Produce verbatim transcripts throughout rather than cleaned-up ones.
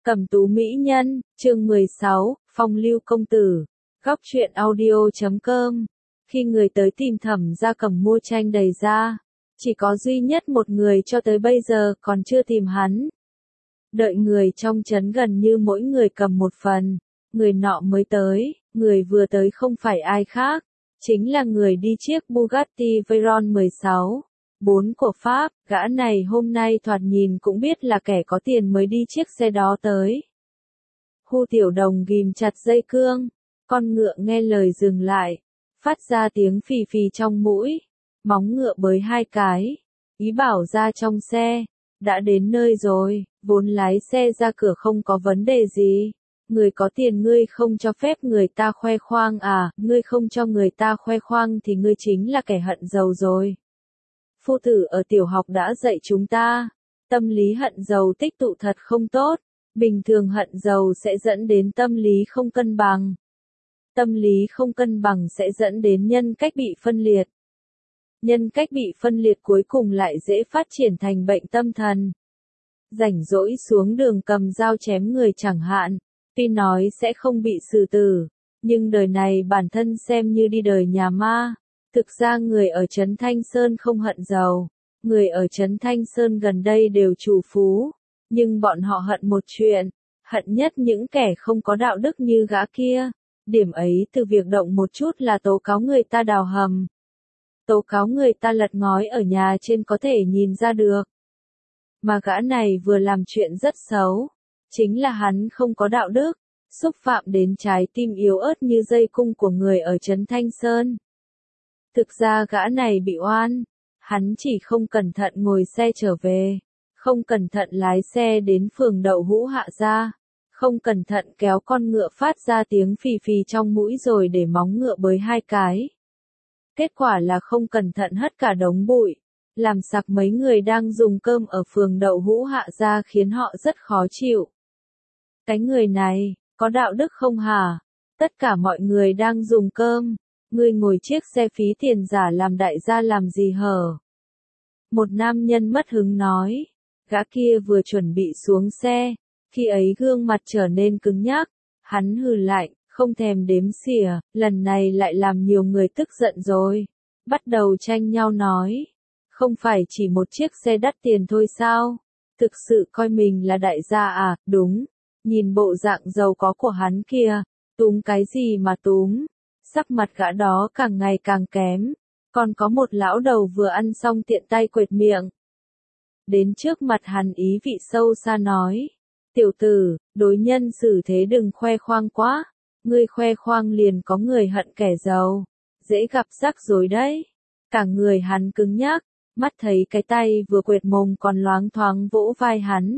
Cẩm tú mỹ nhân, chương mười sáu, phong lưu công tử. Góc truyện audio chấm com. Khi người tới tìm Thẩm Gia Cẩm mua tranh đầy ra, chỉ có duy nhất một người cho tới bây giờ còn chưa tìm hắn. Đợi người trong trấn gần như mỗi người cầm một phần, người nọ mới tới, người vừa tới không phải ai khác, chính là người đi chiếc Bugatti Veyron mười sáu. Bốn của Pháp, gã này hôm nay thoạt nhìn cũng biết là kẻ có tiền mới đi chiếc xe đó tới. Hu Tiểu Đồng ghim chặt dây cương, con ngựa nghe lời dừng lại, phát ra tiếng phì phì trong mũi, móng ngựa bới hai cái, ý bảo ra trong xe, đã đến nơi rồi, vốn lái xe ra cửa không có vấn đề gì. Người có tiền ngươi không cho phép người ta khoe khoang à, ngươi không cho người ta khoe khoang thì ngươi chính là kẻ hận giàu rồi. Phu tử ở tiểu học đã dạy chúng ta, tâm lý hận giàu tích tụ thật không tốt, bình thường hận giàu sẽ dẫn đến tâm lý không cân bằng. Tâm lý không cân bằng sẽ dẫn đến nhân cách bị phân liệt. Nhân cách bị phân liệt cuối cùng lại dễ phát triển thành bệnh tâm thần. Rảnh rỗi xuống đường cầm dao chém người chẳng hạn, tuy nói sẽ không bị xử tử, nhưng đời này bản thân xem như đi đời nhà ma. Thực ra người ở Trấn Thanh Sơn không hận giàu, người ở Trấn Thanh Sơn gần đây đều trù phú, nhưng bọn họ hận một chuyện, hận nhất những kẻ không có đạo đức như gã kia. Điểm ấy từ việc động một chút là tố cáo người ta đào hầm, tố cáo người ta lật ngói ở nhà trên có thể nhìn ra được. Mà gã này vừa làm chuyện rất xấu, chính là hắn không có đạo đức, xúc phạm đến trái tim yếu ớt như dây cung của người ở Trấn Thanh Sơn. Thực ra gã này bị oan, hắn chỉ không cẩn thận ngồi xe trở về, không cẩn thận lái xe đến phường Đậu Hũ Hạ Gia, không cẩn thận kéo con ngựa phát ra tiếng phì phì trong mũi rồi để móng ngựa bới hai cái. Kết quả là không cẩn thận hất cả đống bụi, làm sặc mấy người đang dùng cơm ở phường Đậu Hũ Hạ Gia khiến họ rất khó chịu. Cái người này, có đạo đức không hả? Tất cả mọi người đang dùng cơm. Ngươi ngồi chiếc xe phí tiền giả làm đại gia làm gì hở? Một nam nhân mất hứng nói. Gã kia vừa chuẩn bị xuống xe, khi ấy gương mặt trở nên cứng nhắc, hắn hừ lạnh, không thèm đếm xỉa, lần này lại làm nhiều người tức giận rồi. Bắt đầu tranh nhau nói, không phải chỉ một chiếc xe đắt tiền thôi sao? Thực sự coi mình là đại gia à? Đúng, nhìn bộ dạng giàu có của hắn kia, túm cái gì mà túm? Sắc mặt gã đó càng ngày càng kém, còn có một lão đầu vừa ăn xong tiện tay quệt miệng. Đến trước mặt hắn ý vị sâu xa nói, tiểu tử, đối nhân xử thế đừng khoe khoang quá, ngươi khoe khoang liền có người hận kẻ giàu, dễ gặp rắc rối đấy. Cả người hắn cứng nhắc, mắt thấy cái tay vừa quệt mồm còn loáng thoáng vỗ vai hắn.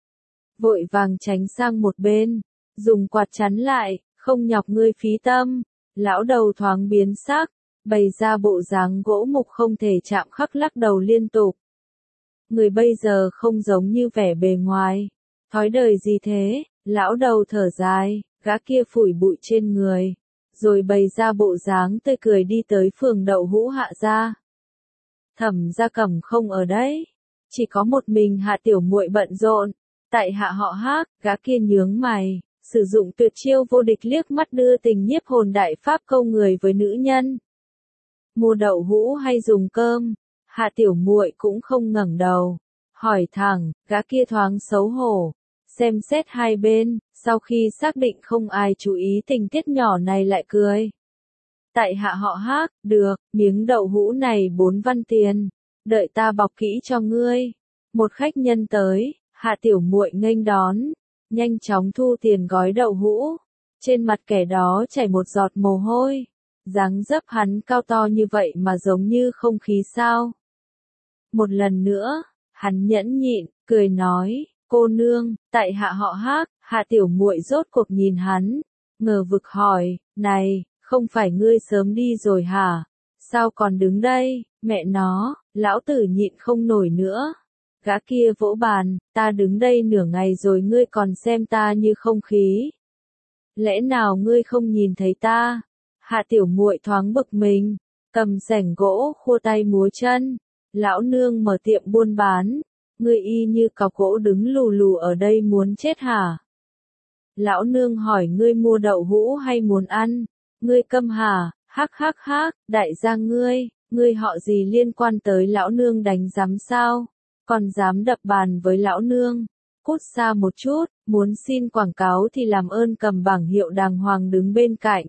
Vội vàng tránh sang một bên, dùng quạt chắn lại, không nhọc ngươi phí tâm. Lão đầu thoáng biến sắc, bày ra bộ dáng gỗ mục không thể chạm khắc lắc đầu liên tục. Người bây giờ không giống như vẻ bề ngoài. Thói đời gì thế? Lão đầu thở dài, gã kia phủi bụi trên người, rồi bày ra bộ dáng tươi cười đi tới phường Đậu Hũ Hạ Gia. Thẩm Gia Cẩm không ở đấy, chỉ có một mình Hạ tiểu muội bận rộn. Tại Hạ họ Hắc, gã kia nhướng mày, sử dụng tuyệt chiêu vô địch liếc mắt đưa tình nhiếp hồn đại pháp câu người với nữ nhân. Mua đậu hũ hay dùng cơm? Hạ tiểu muội cũng không ngẩng đầu, hỏi thẳng, gã kia thoáng xấu hổ, xem xét hai bên, sau khi xác định không ai chú ý tình tiết nhỏ này lại cười. Tại Hạ họ Hắc, được, miếng đậu hũ này bốn văn tiền, đợi ta bọc kỹ cho ngươi. Một khách nhân tới, Hạ tiểu muội nghênh đón, nhanh chóng thu tiền gói đậu hũ, trên mặt kẻ đó chảy một giọt mồ hôi, dáng dấp hắn cao to như vậy mà giống như không khí sao. Một lần nữa, hắn nhẫn nhịn, cười nói, cô nương, tại Hạ họ Hắc. Hạ tiểu muội rốt cuộc nhìn hắn, ngờ vực hỏi, này, không phải ngươi sớm đi rồi hả? Sao còn đứng đây? Mẹ nó, lão tử nhịn không nổi nữa. Gã kia vỗ bàn, ta đứng đây nửa ngày rồi ngươi còn xem ta như không khí. Lẽ nào ngươi không nhìn thấy ta? Hạ tiểu muội thoáng bực mình, cầm sẻng gỗ khua tay múa chân. Lão nương mở tiệm buôn bán, ngươi y như cọc gỗ đứng lù lù ở đây muốn chết hả? Lão nương hỏi ngươi mua đậu hũ hay muốn ăn? Ngươi câm hả? Hắc hắc hắc, đại gia ngươi, ngươi họ gì liên quan tới lão nương đánh giám sao? Còn dám đập bàn với lão nương? Cút xa một chút, muốn xin quảng cáo thì làm ơn cầm bảng hiệu đàng hoàng đứng bên cạnh.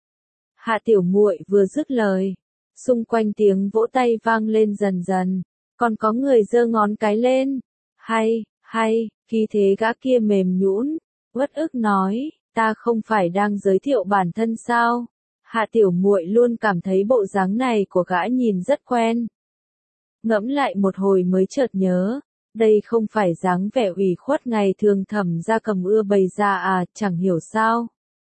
Hạ tiểu muội vừa dứt lời, xung quanh tiếng vỗ tay vang lên dần dần, còn có người giơ ngón cái lên. Hay, hay, khí thế gã kia mềm nhũn, uất ức nói, ta không phải đang giới thiệu bản thân sao? Hạ tiểu muội luôn cảm thấy bộ dáng này của gã nhìn rất quen. Ngẫm lại một hồi mới chợt nhớ, đây không phải dáng vẻ ủy khuất ngày thường Thẩm Gia Cầm ưa bày ra à, chẳng hiểu sao.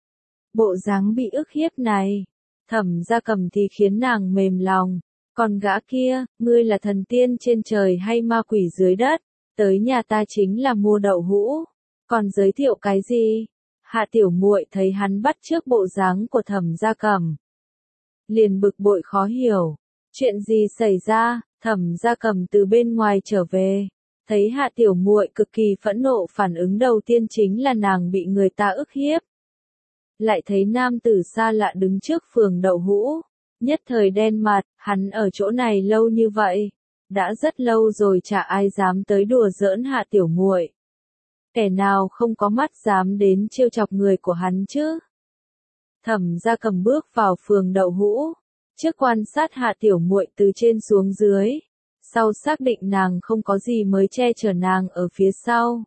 Bộ dáng bị ức hiếp này, Thẩm Gia Cầm thì khiến nàng mềm lòng, còn gã kia, ngươi là thần tiên trên trời hay ma quỷ dưới đất, tới nhà ta chính là mua đậu hũ, còn giới thiệu cái gì? Hạ tiểu muội thấy hắn bắt chước bộ dáng của Thẩm Gia Cầm, liền bực bội khó hiểu, chuyện gì xảy ra? Thẩm Gia Cầm từ bên ngoài trở về, thấy Hạ tiểu muội cực kỳ phẫn nộ, phản ứng đầu tiên chính là nàng bị người ta ức hiếp. Lại thấy nam tử xa lạ đứng trước phường đậu hũ, nhất thời đen mặt, hắn ở chỗ này lâu như vậy, đã rất lâu rồi chả ai dám tới đùa giỡn Hạ tiểu muội. Kẻ nào không có mắt dám đến trêu chọc người của hắn chứ? Thẩm Gia Cầm bước vào phường đậu hũ, trước quan sát Hạ tiểu muội từ trên xuống dưới, sau xác định nàng không có gì mới che chở nàng ở phía sau.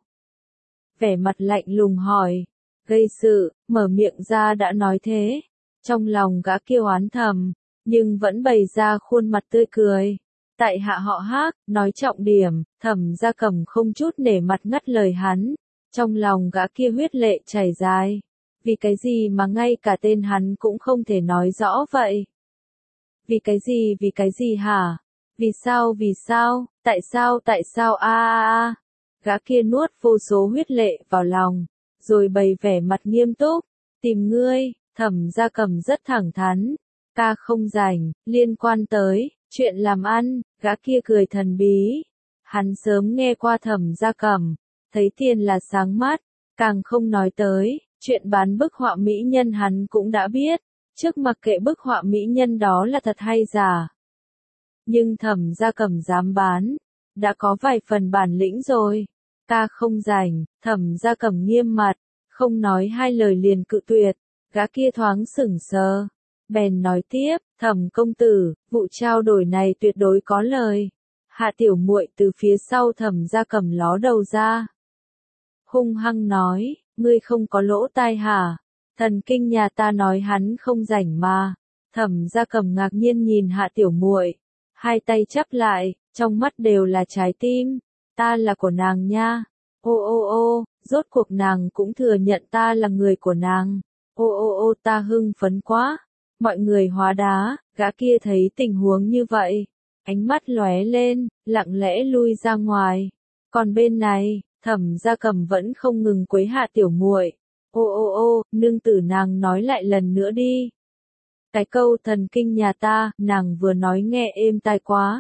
Vẻ mặt lạnh lùng hỏi, gây sự, mở miệng ra đã nói thế. Trong lòng gã kêu oán thầm, nhưng vẫn bày ra khuôn mặt tươi cười. Tại hạ họ Hắc, nói trọng điểm, Thẩm Gia Cầm không chút nể mặt ngắt lời hắn. Trong lòng gã kia huyết lệ chảy dài. Vì cái gì mà ngay cả tên hắn cũng không thể nói rõ vậy? Vì cái gì, vì cái gì hả? Vì sao, vì sao, tại sao, tại sao a a a? Gã kia nuốt vô số huyết lệ vào lòng, rồi bày vẻ mặt nghiêm túc, tìm ngươi. Thẩm Gia Cầm rất thẳng thắn, ta không rảnh, liên quan tới chuyện làm ăn. Gã kia cười thần bí, hắn sớm nghe qua Thẩm Gia Cầm, thấy tiền là sáng mắt, càng không nói tới chuyện bán bức họa mỹ nhân, hắn cũng đã biết, trước mặc kệ bức họa mỹ nhân đó là thật hay giả. Nhưng Thẩm Gia Cầm dám bán, đã có vài phần bản lĩnh rồi. Ta không rảnh. Thẩm Gia Cầm nghiêm mặt, không nói hai lời liền cự tuyệt. Gã kia thoáng sững sờ, bèn nói tiếp, Thẩm công tử, vụ trao đổi này tuyệt đối có lời. Hạ tiểu muội từ phía sau Thẩm Gia Cầm ló đầu ra, hung hăng nói, ngươi không có lỗ tai hả? Thần kinh nhà ta nói hắn không rảnh mà. Thẩm Gia Cầm ngạc nhiên nhìn Hạ tiểu muội, hai tay chắp lại, trong mắt đều là trái tim. Ta là của nàng nha. Ô ô ô, rốt cuộc nàng cũng thừa nhận ta là người của nàng. Ô ô ô, ta hưng phấn quá. Mọi người hóa đá. Gã kia thấy tình huống như vậy, ánh mắt lóe lên, lặng lẽ lui ra ngoài. Còn bên này, Thẩm Gia Cầm vẫn không ngừng quấy Hạ tiểu muội. Ô ô ô, nương tử nàng nói lại lần nữa đi. Cái câu thần kinh nhà ta, nàng vừa nói nghe êm tai quá.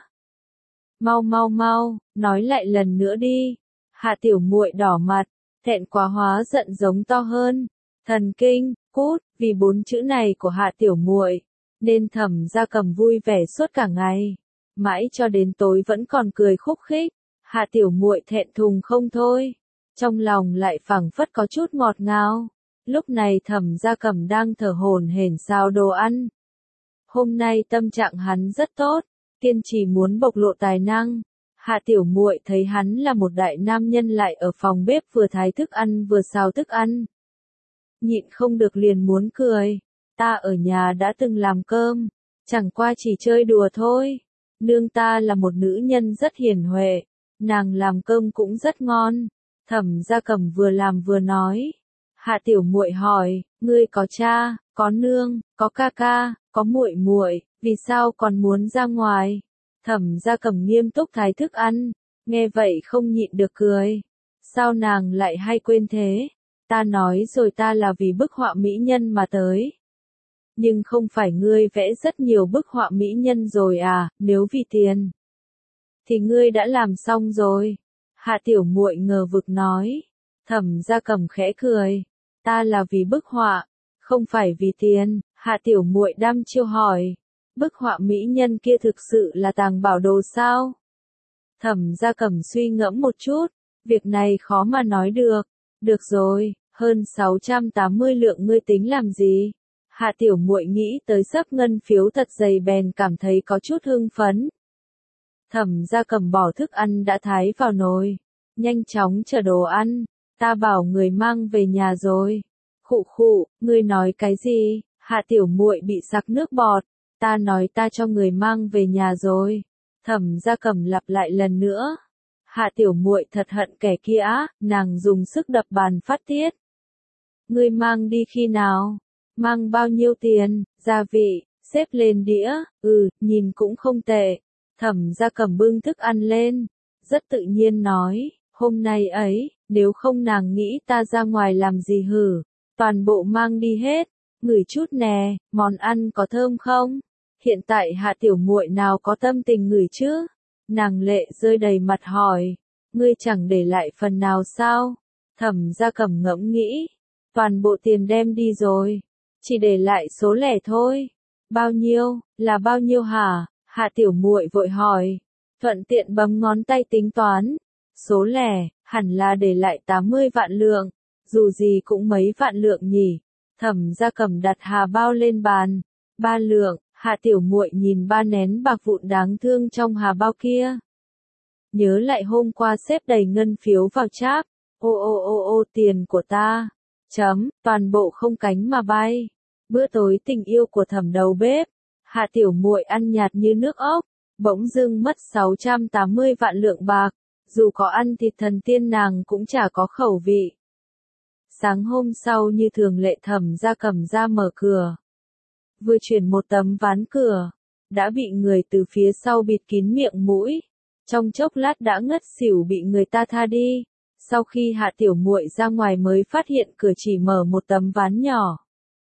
Mau mau mau, nói lại lần nữa đi. Hạ tiểu muội đỏ mặt, thẹn quá hóa giận giống to hơn. Thần kinh, cút, vì bốn chữ này của Hạ tiểu muội, nên Thẩm Gia Cầm vui vẻ suốt cả ngày, mãi cho đến tối vẫn còn cười khúc khích. Hạ tiểu muội thẹn thùng không thôi, trong lòng lại phảng phất có chút ngọt ngào. Lúc này Thẩm Gia Cầm đang thở hổn hển xào đồ ăn. Hôm nay tâm trạng hắn rất tốt, kiên trì muốn bộc lộ tài năng. Hạ tiểu muội thấy hắn là một đại nam nhân lại ở phòng bếp vừa thái thức ăn vừa xào thức ăn, nhịn không được liền muốn cười. Ta ở nhà đã từng làm cơm, chẳng qua chỉ chơi đùa thôi. Nương ta là một nữ nhân rất hiền huệ, nàng làm cơm cũng rất ngon. Thẩm Gia Cầm vừa làm vừa nói. Hạ tiểu muội hỏi, ngươi có cha, có nương, có ca ca, có muội muội, vì sao còn muốn ra ngoài? Thẩm Gia Cầm nghiêm túc thái thức ăn, nghe vậy không nhịn được cười. Sao nàng lại hay quên thế? Ta nói rồi, ta là vì bức họa mỹ nhân mà tới. Nhưng không phải ngươi vẽ rất nhiều bức họa mỹ nhân rồi à? Nếu vì tiền thì ngươi đã làm xong rồi. Hạ tiểu muội ngờ vực nói. Thẩm Gia Cầm khẽ cười, Ta là vì bức họa, không phải vì tiền. Hạ tiểu muội đăm chiêu hỏi. Bức họa mỹ nhân kia thực sự là tàng bảo đồ sao? Thẩm Gia Cẩm suy ngẫm một chút, việc này khó mà nói được. Được rồi, hơn sáu trăm tám mươi lượng ngươi tính làm gì? Hạ tiểu muội nghĩ tới sấp ngân phiếu thật dày bèn cảm thấy có chút hưng phấn. Thẩm Gia Cẩm bỏ thức ăn đã thái vào nồi, nhanh chóng chờ đồ ăn. Ta bảo người mang về nhà rồi. Khụ khụ, ngươi nói cái gì? Hạ tiểu muội bị sặc nước bọt. Ta nói ta cho người mang về nhà rồi. Thẩm Gia Cẩm lặp lại lần nữa. Hạ tiểu muội thật hận kẻ kia á, nàng dùng sức đập bàn phát tiết. Ngươi mang đi khi nào? Mang bao nhiêu tiền? Gia vị, xếp lên đĩa, ừ, nhìn cũng không tệ. Thẩm Gia Cẩm bưng thức ăn lên, rất tự nhiên nói, hôm nay ấy, nếu không nàng nghĩ ta ra ngoài làm gì hử, toàn bộ mang đi hết, ngửi chút nè, món ăn có thơm không? Hiện tại Hạ tiểu muội nào có tâm tình ngửi chứ? Nàng lệ rơi đầy mặt hỏi, ngươi chẳng để lại phần nào sao? Thẩm Gia Cẩm ngẫm nghĩ, toàn bộ tiền đem đi rồi, chỉ để lại số lẻ thôi. Bao nhiêu, là bao nhiêu hả? Hạ tiểu muội vội hỏi, thuận tiện bấm ngón tay tính toán. Số lẻ, hẳn là để lại tám mươi vạn lượng, dù gì cũng mấy vạn lượng nhỉ. Thẩm Gia Cẩm đặt hà bao lên bàn, ba lượng. Hạ tiểu muội nhìn ba nén bạc vụn đáng thương trong hà bao kia. Nhớ lại hôm qua xếp đầy ngân phiếu vào cháp, ô ô ô ô tiền của ta, chấm, toàn bộ không cánh mà bay. Bữa tối tình yêu của thẩm đầu bếp, Hạ tiểu muội ăn nhạt như nước ốc, bỗng dưng mất sáu trăm tám mươi vạn lượng bạc, dù có ăn thịt thần tiên nàng cũng chả có khẩu vị. Sáng hôm sau như thường lệ Thẩm Gia Cẩm ra mở cửa. Vừa chuyển một tấm ván cửa, đã bị người từ phía sau bịt kín miệng mũi. Trong chốc lát đã ngất xỉu bị người ta tha đi. Sau khi Hạ tiểu muội ra ngoài mới phát hiện cửa chỉ mở một tấm ván nhỏ.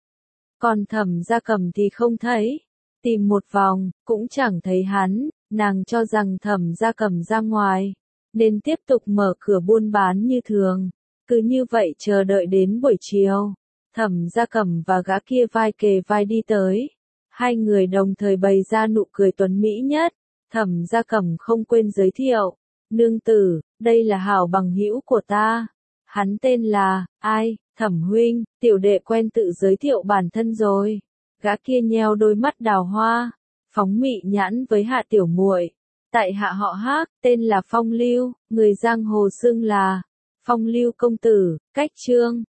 Còn Thẩm Gia Cẩm thì không thấy. Tìm một vòng, cũng chẳng thấy hắn, nàng cho rằng Thẩm Gia Cẩm ra ngoài, nên tiếp tục mở cửa buôn bán như thường. Cứ như vậy chờ đợi đến buổi chiều. Thẩm Gia Cẩm và gã kia vai kề vai đi tới. Hai người đồng thời bày ra nụ cười tuấn mỹ nhất. Thẩm Gia Cẩm không quên giới thiệu. Nương tử, đây là hảo bằng hữu của ta. Hắn tên là, ai, Thẩm huynh, tiểu đệ quen tự giới thiệu bản thân rồi. Gã kia nheo đôi mắt đào hoa, phóng mị nhãn với Hạ tiểu muội. Tại hạ họ Hắc, tên là Phong Lưu, người giang hồ xưng là Phong Lưu công tử, cách chương.